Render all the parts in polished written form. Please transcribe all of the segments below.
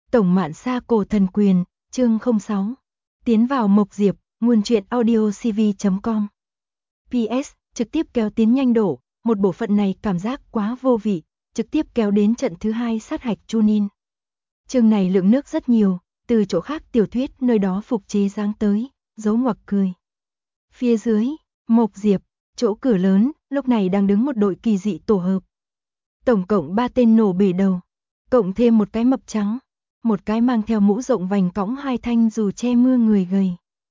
Tổng Mạn Sa Cổ Thần Quyền, chương 06. Tiến vào Mộc Diệp, nguồn truyện audio cv.com. PS, trực tiếp kéo tiến nhanh đổ, một bộ phận này cảm giác quá vô vị, trực tiếp kéo đến trận thứ 2 sát hạch Chunin. Chương này lượng nước rất nhiều, từ chỗ khác tiểu thuyết nơi đó phục chế dáng tới, dấu ngoặc cười. Phía dưới, Mộc Diệp, chỗ cửa lớn, lúc này đang đứng một đội kỳ dị tổ hợp. Tổng cộng 3 tên nổ bể đầu, cộng thêm một cái mập trắng, một cái mang theo mũ rộng vành cõng 2 thanh dù che mưa người gầy.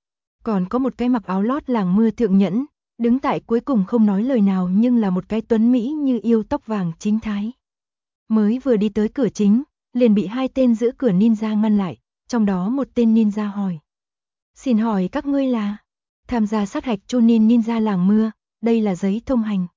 Còn có một cái mặc áo lót làng mưa thượng nhẫn, đứng tại cuối cùng không nói lời nào nhưng là một cái tuấn Mỹ như yêu tóc vàng chính thái. Mới vừa đi tới cửa chính, liền bị 2 tên giữ cửa ninja ngăn lại, trong đó một tên ninja hỏi. Xin hỏi các ngươi là? Tham gia sát hạch Chunin ninja làng mưa, đây là giấy thông hành.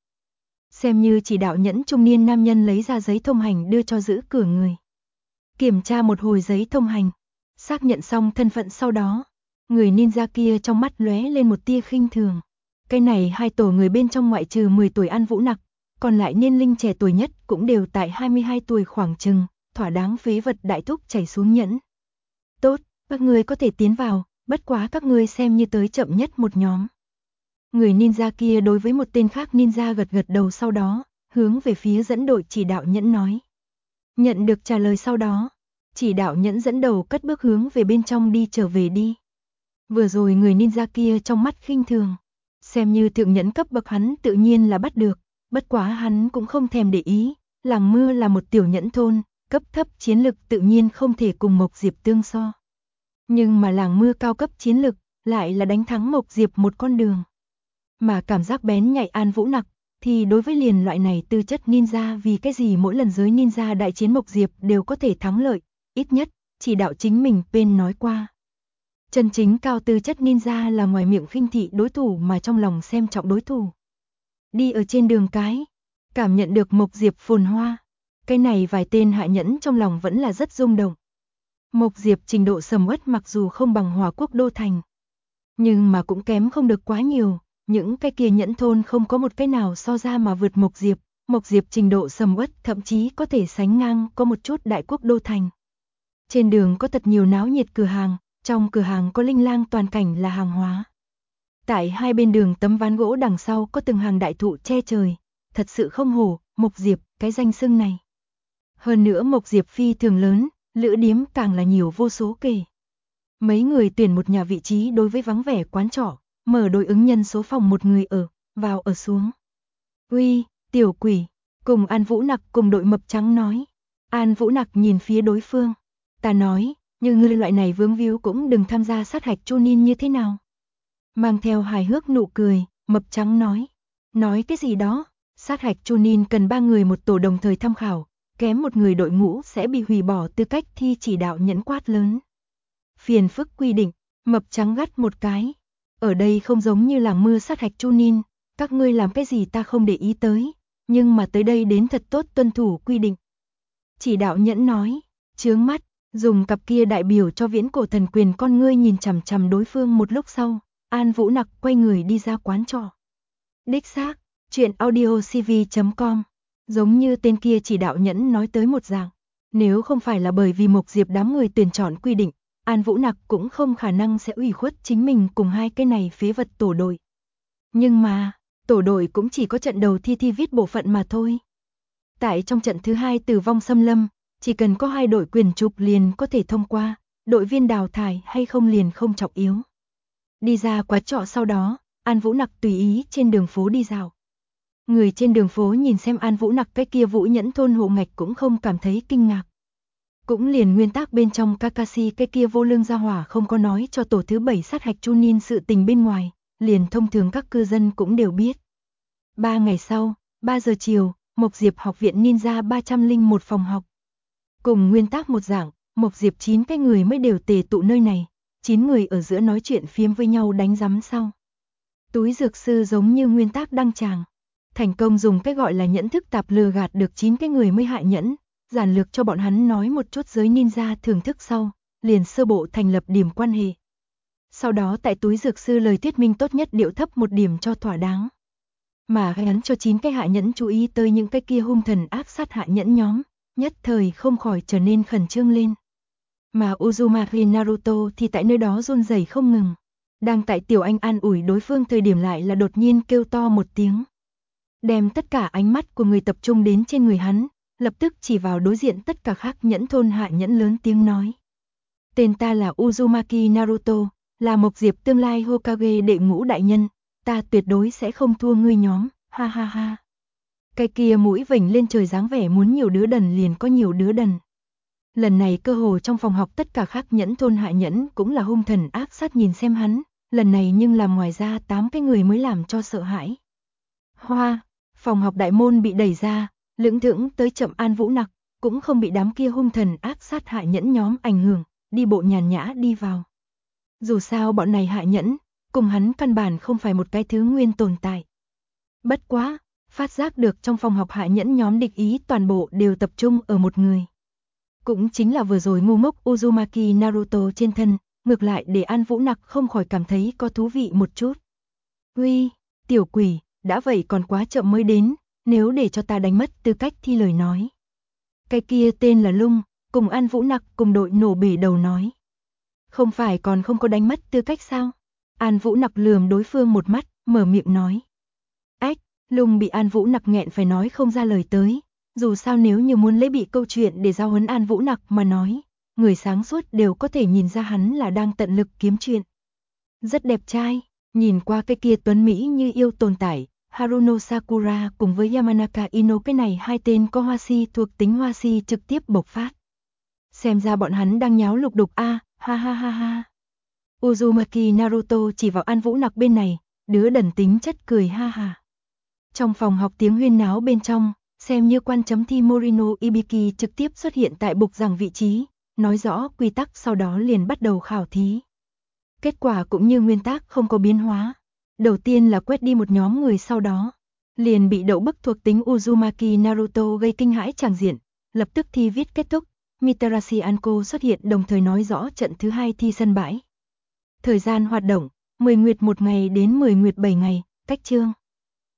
Xem như chỉ đạo nhẫn trung niên nam nhân lấy ra giấy thông hành đưa cho giữ cửa người. Kiểm tra một hồi giấy thông hành, xác nhận xong thân phận sau đó, người ninja kia trong mắt lóe lên một tia khinh thường. Cái này 2 tổ người bên trong ngoại trừ 10 tuổi An Vũ Nặc, còn lại niên linh trẻ tuổi nhất cũng đều tại 22 tuổi khoảng chừng, thỏa đáng phế vật đại thúc chảy xuống nhẫn. Tốt, các ngươi có thể tiến vào, bất quá các ngươi xem như tới chậm nhất một nhóm. Người ninja kia đối với một tên khác ninja gật gật đầu sau đó, hướng về phía dẫn đội chỉ đạo nhẫn nói. Nhận được trả lời sau đó, chỉ đạo nhẫn dẫn đầu cất bước hướng về bên trong đi trở về đi. Vừa rồi người ninja kia trong mắt khinh thường, xem như thượng nhẫn cấp bậc hắn tự nhiên là bắt được, bất quá hắn cũng không thèm để ý, làng mưa là một tiểu nhẫn thôn, cấp thấp chiến lực tự nhiên không thể cùng Mộc Diệp tương so. Nhưng mà làng mưa cao cấp chiến lực lại là đánh thắng Mộc Diệp một con đường. Mà cảm giác bén nhạy An Vũ Nặc thì đối với liền loại này tư chất ninja vì cái gì mỗi lần giới ninja đại chiến Mộc Diệp đều có thể thắng lợi, ít nhất, chỉ đạo chính mình bên nói qua. Chân chính cao tư chất ninja là ngoài miệng khinh thị đối thủ mà trong lòng xem trọng đối thủ. Đi ở trên đường cái, cảm nhận được Mộc Diệp phồn hoa, cái này vài tên hạ nhẫn trong lòng vẫn là rất rung động. Mộc Diệp trình độ sầm uất mặc dù không bằng Hòa Quốc đô thành, nhưng mà cũng kém không được quá nhiều. Những cái kia nhẫn thôn không có một cái nào so ra mà vượt Mộc Diệp trình độ sầm uất thậm chí có thể sánh ngang có một chút đại quốc đô thành. Trên đường có thật nhiều náo nhiệt cửa hàng, trong cửa hàng có linh lang toàn cảnh là hàng hóa. Tại hai bên đường tấm ván gỗ đằng sau có từng hàng đại thụ che trời, thật sự không hổ, Mộc Diệp, cái danh xưng này. Hơn nữa Mộc Diệp phi thường lớn, lữ điếm càng là nhiều vô số kể. Mấy người tuyển một nhà vị trí đối với vắng vẻ quán trọ. Mở đối ứng nhân số phòng một người ở, vào ở xuống. Uy, tiểu quỷ, cùng An Vũ Nặc cùng đội mập trắng nói. An Vũ Nặc nhìn phía đối phương. Ta nói, như ngươi loại này vướng víu cũng đừng tham gia sát hạch Chunin như thế nào. Mang theo hài hước nụ cười, mập trắng nói. Nói cái gì đó, sát hạch Chunin cần 3 người một tổ đồng thời tham khảo, kém một người đội ngũ sẽ bị hủy bỏ tư cách thi chỉ đạo nhẫn quát lớn. Phiền phức quy định, mập trắng gắt một cái. Ở đây không giống như làng mưa sát hạch Chunin, các ngươi làm cái gì ta không để ý tới, nhưng mà tới đây đến thật tốt tuân thủ quy định. Chỉ đạo nhẫn nói, chướng mắt, dùng cặp kia đại biểu cho viễn cổ thần quyền con ngươi nhìn chằm chằm đối phương một lúc sau, An Vũ Nặc quay người đi ra quán trọ. Đích xác, chuyện audio cv.com, giống như tên kia chỉ đạo nhẫn nói tới một dạng, nếu không phải là bởi vì Mộc Diệp đám người tuyển chọn quy định, An Vũ Nặc cũng không khả năng sẽ ủy khuất chính mình cùng hai cái này phế vật tổ đội. Nhưng mà, tổ đội cũng chỉ có trận đầu thi viết bộ phận mà thôi. Tại trong trận thứ 2 tử vong xâm lâm, chỉ cần có 2 đội quyền trục liền có thể thông qua, đội viên đào thải hay không liền không trọng yếu. Đi ra quán trọ sau đó, An Vũ Nặc tùy ý trên đường phố đi dạo. Người trên đường phố nhìn xem An Vũ Nặc cái kia Vũ Nhẫn thôn hộ ngạch cũng không cảm thấy kinh ngạc. Cũng liền nguyên tắc bên trong Kakashi cái kia vô lương gia hỏa không có nói cho tổ thứ 7 sát hạch Chunin sự tình bên ngoài, liền thông thường các cư dân cũng đều biết. 3 ngày sau, 3 giờ chiều, Mộc Diệp học viện ninja 301 phòng học. Cùng nguyên tắc một dạng, Mộc Diệp 9 cái người mới đều tề tụ nơi này, 9 người ở giữa nói chuyện phiếm với nhau đánh rắm sau. Túi dược sư giống như nguyên tắc đăng tràng, thành công dùng cái gọi là nhẫn thức tạp lừa gạt được 9 cái người mới hại nhẫn. Giản lược cho bọn hắn nói một chút giới ninja thưởng thức sau, liền sơ bộ thành lập điểm quan hệ. Sau đó tại túi dược sư lời thuyết minh tốt nhất điệu thấp một điểm cho thỏa đáng. Mà hắn cho 9 cái hạ nhẫn chú ý tới những cái kia hung thần ác sát hạ nhẫn nhóm, nhất thời không khỏi trở nên khẩn trương lên. Mà Uzumaki Naruto thì tại nơi đó run rẩy không ngừng. Đang tại Tiểu Anh an ủi đối phương thời điểm lại là đột nhiên kêu to một tiếng. Đem tất cả ánh mắt của người tập trung đến trên người hắn, lập tức chỉ vào đối diện tất cả khác nhẫn thôn hạ nhẫn lớn tiếng nói. Tên ta là Uzumaki Naruto, là Mộc Diệp tương lai Hokage đệ ngũ đại nhân, ta tuyệt đối sẽ không thua ngươi nhóm, ha ha ha. Cái kia mũi vểnh lên trời dáng vẻ muốn nhiều đứa đần liền có nhiều đứa đần. Lần này cơ hồ trong phòng học tất cả khác nhẫn thôn hạ nhẫn cũng là hung thần ác sát nhìn xem hắn, lần này nhưng làm ngoài ra 8 cái người mới làm cho sợ hãi. Hoa, phòng học đại môn bị đẩy ra, lững thững tới chậm An Vũ Nặc, cũng không bị đám kia hung thần ác sát hạ nhẫn nhóm ảnh hưởng, đi bộ nhàn nhã đi vào. Dù sao bọn này hạ nhẫn, cùng hắn căn bản không phải một cái thứ nguyên tồn tại. Bất quá, phát giác được trong phòng học hạ nhẫn nhóm địch ý toàn bộ đều tập trung ở một người. Cũng chính là vừa rồi ngu ngốc Uzumaki Naruto trên thân, ngược lại để An Vũ Nặc không khỏi cảm thấy có thú vị một chút. Uy, tiểu quỷ, đã vậy còn quá chậm mới đến, nếu để cho ta đánh mất tư cách thi lời nói. Cái kia tên là Lung, cùng An Vũ Nặc cùng đội nổ bể đầu nói. Không phải còn không có đánh mất tư cách sao? An Vũ Nặc lườm đối phương một mắt, mở miệng nói. Ách, Lung bị An Vũ Nặc nghẹn phải nói không ra lời tới. Dù sao nếu như muốn lấy bị câu chuyện để giao huấn An Vũ Nặc mà nói, người sáng suốt đều có thể nhìn ra hắn là đang tận lực kiếm chuyện. Rất đẹp trai, nhìn qua cái kia tuấn Mỹ như yêu tồn tại, Haruno Sakura cùng với Yamanaka Ino cái này hai tên có hoa si thuộc tính hoa si trực tiếp bộc phát. Xem ra bọn hắn đang nháo lục đục a, ha ha ha ha. Uzumaki Naruto chỉ vào An Vũ Nặc bên này, đứa đần tính chất cười ha ha. Trong phòng học tiếng huyên náo bên trong, xem như quan chấm thi Morino Ibiki trực tiếp xuất hiện tại bục giảng vị trí, nói rõ quy tắc sau đó liền bắt đầu khảo thí. Kết quả cũng như nguyên tắc không có biến hóa. Đầu tiên là quét đi một nhóm người sau đó, liền bị đậu bức thuộc tính Uzumaki Naruto gây kinh hãi tràng diện, lập tức thi viết kết thúc, Mitarashi Anko xuất hiện đồng thời nói rõ trận thứ 2 thi sân bãi. Thời gian hoạt động, 10 nguyệt 1 ngày đến 10 nguyệt 7 ngày, cách chương.